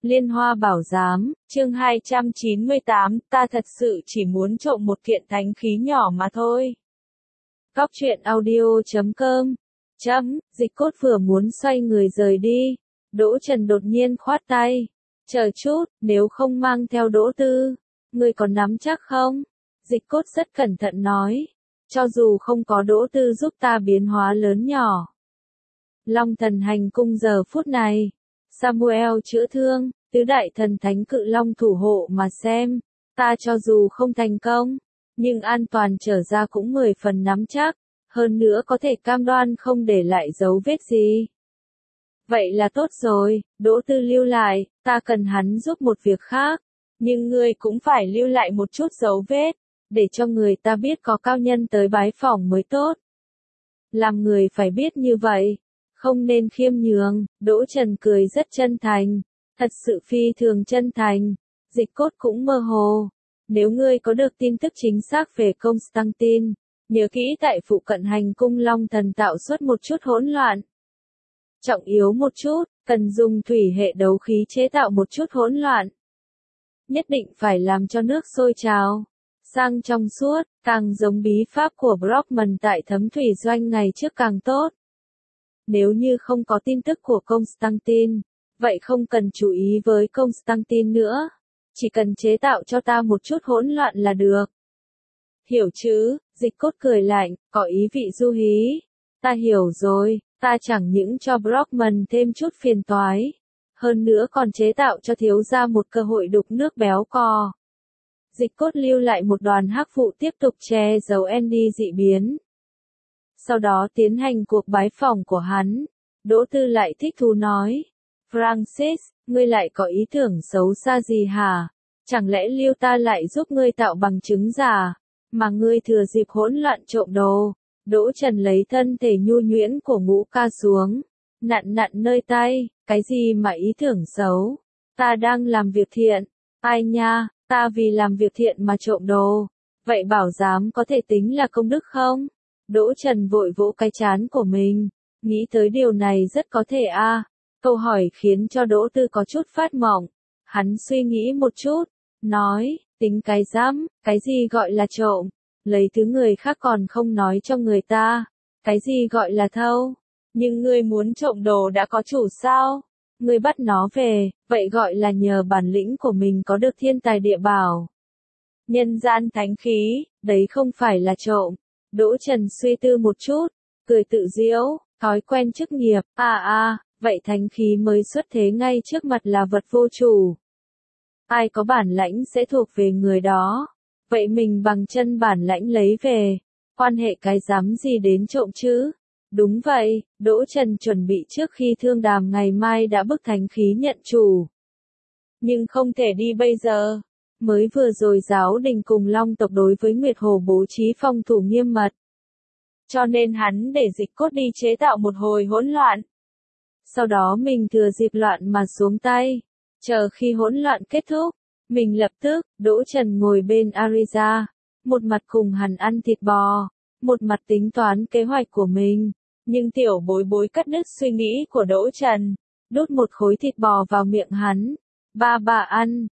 Liên Hoa Bảo Giám, chương 298, ta thật sự chỉ muốn trộm một kiện thánh khí nhỏ mà thôi. Góc truyện audio.com Dịch Cốt vừa muốn xoay người rời đi, Đỗ Trần đột nhiên khoát tay. Chờ chút, nếu không mang theo Đỗ Tư, ngươi còn nắm chắc không? Dịch Cốt rất cẩn thận nói. Cho dù không có Đỗ Tư giúp ta biến hóa lớn nhỏ. Long Thần Hành Cung giờ phút này. Samuel chữa thương, tứ đại thần thánh cự long thủ hộ mà xem. Ta cho dù không thành công, nhưng an toàn trở ra cũng 10 phần nắm chắc. Hơn nữa có thể cam đoan không để lại dấu vết gì. Vậy là tốt rồi, Đỗ Tư lưu lại, ta cần hắn giúp một việc khác. Nhưng ngươi cũng phải lưu lại một chút dấu vết, để cho người ta biết có cao nhân tới bái phỏng mới tốt. Làm người phải biết như vậy, không nên khiêm nhường. Đỗ Trần cười rất chân thành, thật sự phi thường chân thành. Dịch Cốt cũng mơ hồ. Nếu ngươi có được tin tức chính xác về Constantine, nhớ kỹ tại phụ cận hành cung Long Thần tạo xuất một chút hỗn loạn. Trọng yếu một chút, cần dùng thủy hệ đấu khí chế tạo một chút hỗn loạn. Nhất định phải làm cho nước sôi trào, sang trong suốt, càng giống bí pháp của Brockman tại thấm thủy doanh ngày trước càng tốt. Nếu như không có tin tức của Constantine, vậy không cần chú ý với Constantine nữa. Chỉ cần chế tạo cho ta một chút hỗn loạn là được. Hiểu chứ? Dịch Cốt cười lạnh, có ý vị du hí. Ta hiểu rồi, ta chẳng những cho Brockman thêm chút phiền toái. Hơn nữa còn chế tạo cho thiếu gia một cơ hội đục nước béo cò. Dịch Cốt lưu lại một đoàn hắc vụ tiếp tục che giấu Andy dị biến. Sau đó tiến hành cuộc bái phỏng của hắn. Đỗ Tư lại thích thú nói. Francis, ngươi lại có ý tưởng xấu xa gì hả? Chẳng lẽ lưu ta lại giúp ngươi tạo bằng chứng giả, mà ngươi thừa dịp hỗn loạn trộm đồ? Đỗ Trần lấy thân thể nhu nhuyễn của Ngũ Ca xuống, nặn nặn nơi tay. Cái gì mà ý tưởng xấu? Ta đang làm việc thiện. Ai nha, ta vì làm việc thiện mà trộm đồ. Vậy bảo giám có thể tính là công đức không? Đỗ Trần vội vỗ cái trán của mình. Nghĩ tới điều này rất có thể a. Câu hỏi khiến cho Đỗ Tư có chút phát mộng. Hắn suy nghĩ một chút, nói, tính cái dám, cái gì gọi là trộm? Lấy thứ người khác còn không nói cho người ta. Cái gì gọi là thâu? Nhưng ngươi muốn trộm đồ đã có chủ sao? Ngươi bắt nó về, vậy gọi là nhờ bản lĩnh của mình có được thiên tài địa bảo. Nhân gian thánh khí, đấy không phải là trộm. Đỗ Trần suy tư một chút, cười tự giễu, thói quen chức nghiệp, vậy thánh khí mới xuất thế ngay trước mặt là vật vô chủ. Ai có bản lãnh sẽ thuộc về người đó. Vậy mình bằng chân bản lãnh lấy về, quan hệ cái dám gì đến trộm chứ? Đúng vậy, Đỗ Trần chuẩn bị trước khi thương đàm ngày mai đã bức thánh khí nhận chủ. Nhưng không thể đi bây giờ. Mới vừa rồi giáo đình cùng Long tộc đối với Nguyệt Hồ bố trí phòng thủ nghiêm mật. Cho nên hắn để Dịch Cốt đi chế tạo một hồi hỗn loạn. Sau đó mình thừa dịp loạn mà xuống tay. Chờ khi hỗn loạn kết thúc, mình lập tức. Đỗ Trần ngồi bên Ariza, một mặt cùng hắn ăn thịt bò, một mặt tính toán kế hoạch của mình. Nhưng tiểu bối bối cắt đứt suy nghĩ của Đỗ Trần, đút một khối thịt bò vào miệng hắn. Ba ăn,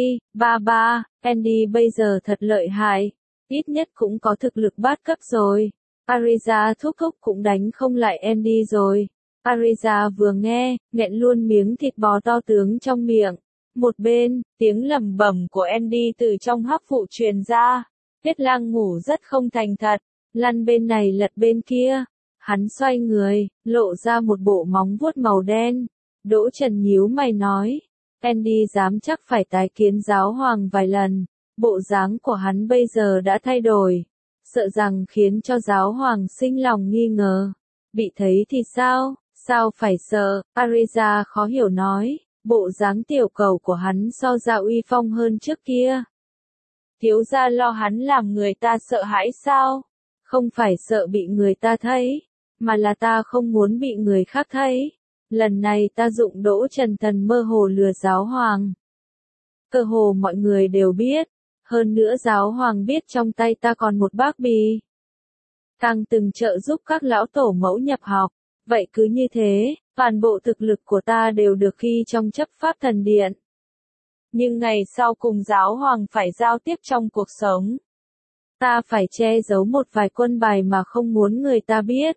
ba, Andy bây giờ thật lợi hại, ít nhất cũng có thực lực bát cấp rồi. Ariza thúc cũng đánh không lại Andy rồi. Ariza vừa nghe, nghẹn luôn miếng thịt bò to tướng trong miệng. Một bên, tiếng lẩm bẩm của Andy từ trong hắc vụ truyền ra. Tiết Lang ngủ rất không thành thật, lăn bên này lật bên kia. Hắn xoay người, lộ ra một bộ móng vuốt màu đen. Đỗ Trần nhíu mày nói, Andy dám chắc phải tái kiến giáo hoàng vài lần. Bộ dáng của hắn bây giờ đã thay đổi, sợ rằng khiến cho giáo hoàng sinh lòng nghi ngờ. Bị thấy thì sao? Sao phải sợ? Ariza khó hiểu nói, bộ dáng tiểu cầu của hắn so ra uy phong hơn trước kia. Thiếu gia lo hắn làm người ta sợ hãi sao? Không phải sợ bị người ta thấy, mà là ta không muốn bị người khác thấy. Lần này ta dụng Đỗ Trần thần mơ hồ lừa giáo hoàng. Cơ hồ mọi người đều biết, hơn nữa giáo hoàng biết trong tay ta còn một bác bì. Càng từng trợ giúp các lão tổ mẫu nhập học, vậy cứ như thế, toàn bộ thực lực của ta đều được ghi trong chấp pháp thần điện. nhưng ngày sau cùng giáo hoàng phải giao tiếp trong cuộc sống. Ta phải che giấu một vài quân bài mà không muốn người ta biết.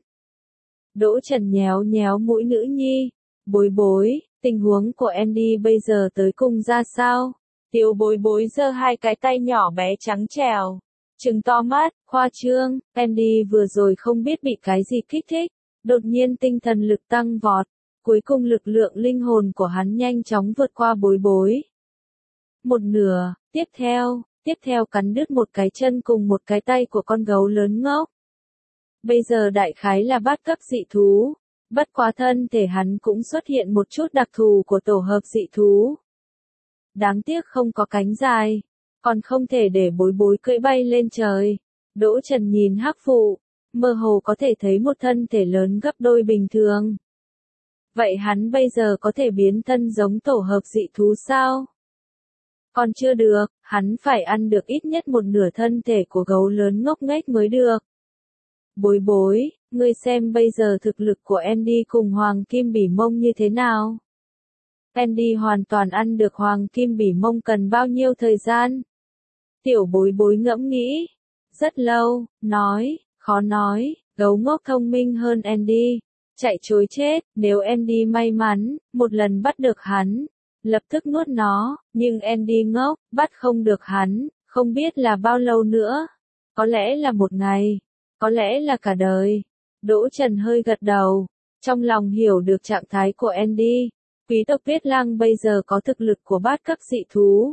Đỗ Trần nhéo nhéo mũi nữ nhi. Bối bối, tình huống của Andy bây giờ tới cùng ra sao? Tiểu bối bối giơ hai cái tay nhỏ bé trắng trẻo. Trừng to mắt, khoa trương, Andy vừa rồi không biết bị cái gì kích thích. Đột nhiên tinh thần lực tăng vọt. Cuối cùng lực lượng linh hồn của hắn nhanh chóng vượt qua bối bối. Một nửa, tiếp theo cắn đứt một cái chân cùng một cái tay của con gấu lớn ngốc. Bây giờ đại khái là bát cấp dị thú, bất quá thân thể hắn cũng xuất hiện một chút đặc thù của tổ hợp dị thú. Đáng tiếc không có cánh dài, còn không thể để bối bối cưỡi bay lên trời. Đỗ Trần nhìn Hắc Phụ, mơ hồ có thể thấy một thân thể lớn gấp đôi bình thường. Vậy hắn bây giờ có thể biến thân giống tổ hợp dị thú sao? Còn chưa được, hắn phải ăn được ít nhất một nửa thân thể của gấu lớn ngốc nghếch mới được. Bối bối, ngươi xem bây giờ thực lực của Andy cùng Hoàng Kim Bỉ Mông như thế nào? Andy hoàn toàn ăn được Hoàng Kim Bỉ Mông cần bao nhiêu thời gian? Tiểu bối bối ngẫm nghĩ. Rất lâu, khó nói, gấu ngốc thông minh hơn Andy. Chạy trối chết, nếu Andy may mắn, một lần bắt được hắn, lập tức nuốt nó, nhưng Andy ngốc, bắt không được hắn, không biết là bao lâu nữa. Có lẽ là một ngày, có lẽ là cả đời. Đỗ Trần hơi gật đầu, trong lòng hiểu được trạng thái của Andy. Quý tộc Tuyết Lang bây giờ có thực lực của bát cấp dị thú.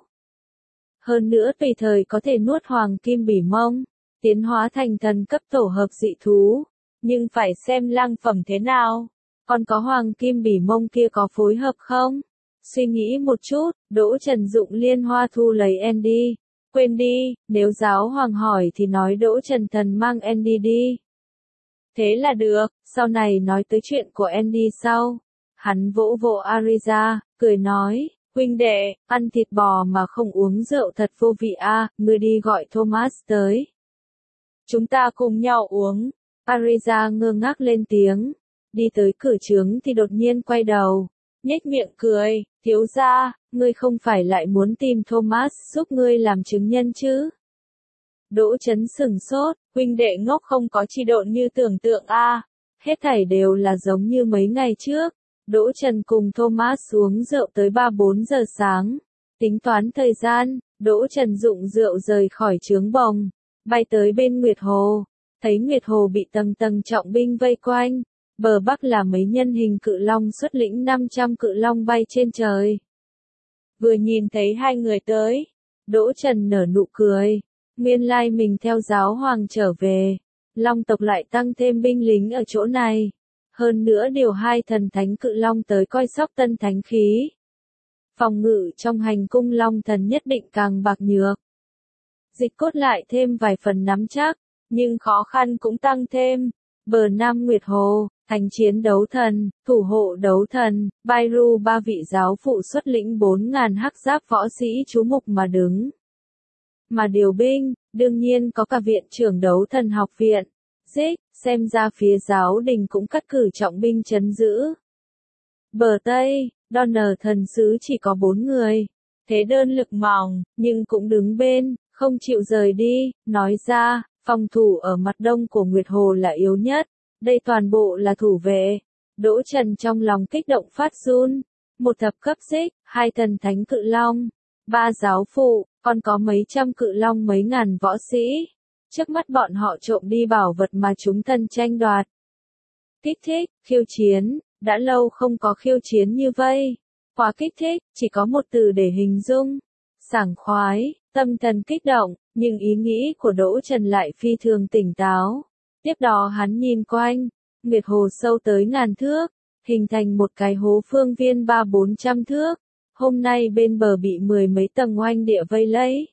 Hơn nữa tùy thời có thể nuốt Hoàng Kim Bỉ Mông, tiến hóa thành thần cấp tổ hợp dị thú. Nhưng phải xem lang phẩm thế nào. Còn có Hoàng Kim Bỉ Mông kia có phối hợp không? Suy nghĩ một chút, Đỗ Trần dụng liên hoa thu lấy Andy. Quên đi, nếu giáo hoàng hỏi thì nói Đỗ Trần Thần mang Andy đi. Thế là được, sau này nói tới chuyện của Andy sau. Hắn vỗ vỗ Ariza, cười nói, huynh đệ, ăn thịt bò mà không uống rượu thật vô vị a, ngươi đi gọi Thomas tới. Chúng ta cùng nhau uống. Ariza ngơ ngác lên tiếng. Đi tới cửa trướng thì đột nhiên quay đầu. Nhếch miệng cười, thiếu gia, ngươi không phải lại muốn tìm Thomas giúp ngươi làm chứng nhân chứ? Đỗ Trấn sửng sốt, huynh đệ ngốc không có chi độn như tưởng tượng a. Hết thảy đều là giống như mấy ngày trước. Đỗ Trần cùng Thomas uống rượu tới 3-4 giờ sáng. Tính toán thời gian, Đỗ Trần dụng rượu rời khỏi trướng bồng, bay tới bên Nguyệt Hồ. Thấy Nguyệt Hồ bị tầng tầng trọng binh vây quanh, bờ bắc là mấy nhân hình cự long xuất lĩnh 500 cự long bay trên trời. Vừa nhìn thấy hai người tới, Đỗ Trần nở nụ cười, nguyên lai mình theo giáo hoàng trở về, long tộc lại tăng thêm binh lính ở chỗ này, hơn nữa điều 2 thần thánh cự long tới coi sóc tân thánh khí. Phòng ngự trong hành cung long thần nhất định càng bạc nhược. Dịch Cốt lại thêm vài phần nắm chắc. Nhưng khó khăn cũng tăng thêm. Bờ Nam Nguyệt Hồ, thành chiến đấu thần, thủ hộ đấu thần, Bairu 3 vị giáo phụ xuất lĩnh 4.000 hắc giáp võ sĩ chú mục mà đứng. Mà điều binh, đương nhiên có cả viện trưởng đấu thần học viện. Xem ra phía giáo đình cũng cắt cử trọng binh trấn giữ. Bờ Tây, Donner thần sứ chỉ có 4 người. Thế đơn lực mỏng, nhưng cũng đứng bên, không chịu rời đi, nói ra. Phòng thủ ở mặt đông của Nguyệt Hồ là yếu nhất, đây toàn bộ là thủ vệ. Đỗ Trần trong lòng kích động phát run. 1 thập cấp 2 thần thánh cự long, 3 giáo phụ, còn có mấy trăm cự long mấy ngàn võ sĩ. Trước mắt bọn họ trộm đi bảo vật mà chúng thần tranh đoạt. Kích thích, khiêu chiến, đã lâu không có khiêu chiến như vây. Quá kích thích, chỉ có một từ để hình dung. Sảng khoái, tâm thần kích động. Nhưng ý nghĩ của Đỗ Trần lại phi thường tỉnh táo. Tiếp đó hắn nhìn quanh, Nguyệt Hồ sâu tới 1000 thước, hình thành một cái hố phương viên 300-400 thước. Hôm nay bên bờ bị 10 mấy tầng oanh địa vây lấy.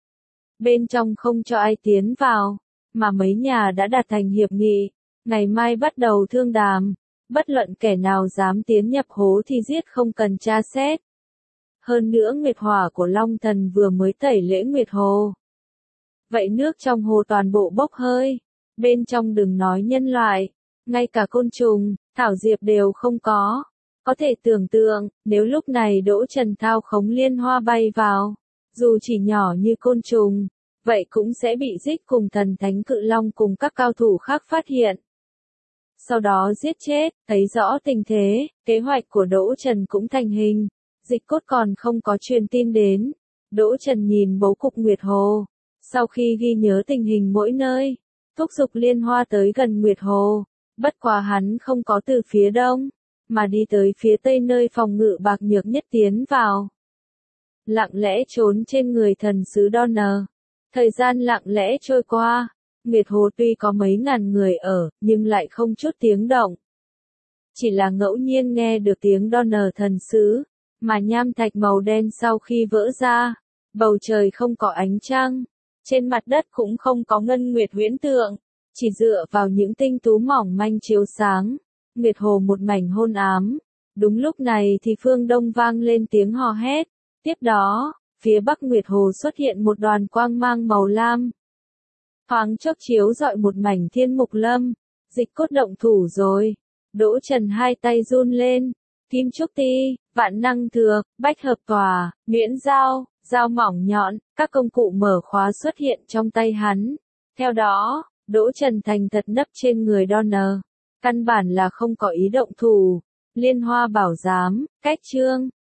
Bên trong không cho ai tiến vào, mà mấy nhà đã đạt thành hiệp nghị, ngày mai bắt đầu thương đàm, bất luận kẻ nào dám tiến nhập hố thì giết không cần tra xét. Hơn nữa Nguyệt Hỏa của Long Thần vừa mới tẩy lễ Nguyệt Hồ. Vậy nước trong hồ toàn bộ bốc hơi, bên trong đừng nói nhân loại, ngay cả côn trùng, thảo diệp đều không có. Có thể tưởng tượng, nếu lúc này Đỗ Trần thao khống liên hoa bay vào, dù chỉ nhỏ như côn trùng, vậy cũng sẽ bị Dịch cùng thần thánh cự long cùng các cao thủ khác phát hiện. Sau đó giết chết, thấy rõ tình thế, kế hoạch của Đỗ Trần cũng thành hình. Dịch Cốt còn không có truyền tin đến. Đỗ Trần nhìn bố cục Nguyệt Hồ. Sau khi ghi nhớ tình hình mỗi nơi, thúc giục liên hoa tới gần Nguyệt Hồ. Bất quá hắn không có từ phía đông, mà đi tới phía tây nơi phòng ngự bạc nhược nhất tiến vào. Lặng lẽ trốn trên người thần sứ Donner. Thời gian lặng lẽ trôi qua. Nguyệt Hồ tuy có mấy ngàn người ở, nhưng lại không chút tiếng động. Chỉ là ngẫu nhiên nghe được tiếng Donner thần sứ, mà nham thạch màu đen sau khi vỡ ra, bầu trời không có ánh trăng, trên mặt đất cũng không có ngân nguyệt huyễn tượng, chỉ dựa vào những tinh tú mỏng manh chiếu sáng, Nguyệt Hồ một mảnh hôn ám. Đúng lúc này thì phương đông vang lên tiếng hò hét, tiếp đó, phía bắc Nguyệt Hồ xuất hiện một đoàn quang mang màu lam. Thoáng chốc chiếu rọi một mảnh thiên mục lâm, Dịch Cốt động thủ rồi. Đỗ Trần hai tay run lên, kim trúc ti, vạn năng thược, bách hợp tòa, nhuyễn dao, dao mỏng nhọn, các công cụ mở khóa xuất hiện trong tay hắn. Theo đó, Đỗ Trần thành thật nấp trên người Donner. Căn bản là không có ý động thủ. Liên hoa bảo giám, cách chương,